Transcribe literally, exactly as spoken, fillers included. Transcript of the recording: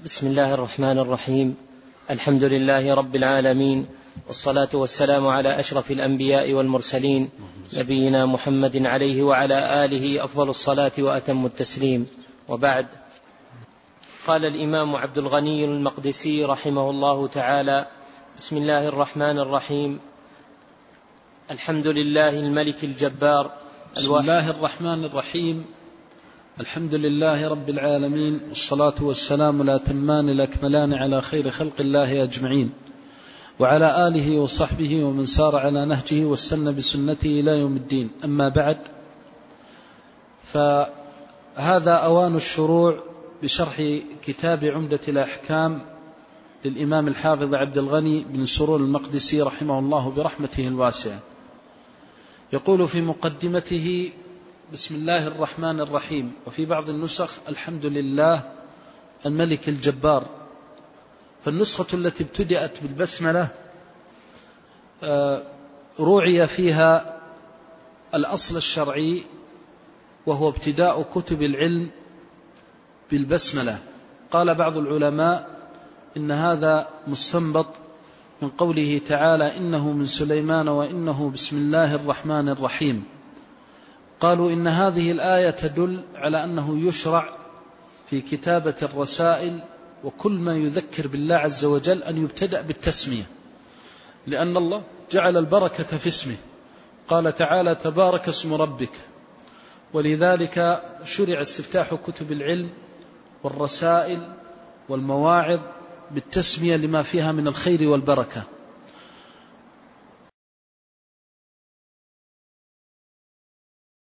بسم الله الرحمن الرحيم. الحمد لله رب العالمين، والصلاة والسلام على أشرف الأنبياء والمرسلين، نبينا محمد عليه وعلى آله أفضل الصلاة وأتم التسليم، وبعد. قال الإمام عبد الغني المقدسي رحمه الله تعالى: بسم الله الرحمن الرحيم. الحمد لله الملك الجبار. بسم الله الرحمن الرحيم. الحمد لله رب العالمين، والصلاة والسلام الأتمان الأكملان على خير خلق الله أجمعين، وعلى آله وصحبه ومن سار على نهجه واستنى بسنته إلى يوم الدين. أما بعد، فهذا أوان الشروع بشرح كتاب عمدة الأحكام للإمام الحافظ عبد الغني بن سرور المقدسي رحمه الله برحمته الواسعة. يقول في مقدمته: بسم الله الرحمن الرحيم. وفي بعض النسخ: الحمد لله الملك الجبار. فالنسخة التي ابتدأت بالبسملة روعي فيها الأصل الشرعي، وهو ابتداء كتب العلم بالبسملة. قال بعض العلماء إن هذا مستنبط من قوله تعالى: إنه من سليمان وإنه بسم الله الرحمن الرحيم. قالوا إن هذه الآية تدل على أنه يشرع في كتابة الرسائل وكل ما يذكر بالله عز وجل أن يبتدأ بالتسمية، لأن الله جعل البركة في اسمه. قال تعالى: تبارك اسم ربك. ولذلك شرع استفتاح كتب العلم والرسائل والمواعظ بالتسمية لما فيها من الخير والبركة.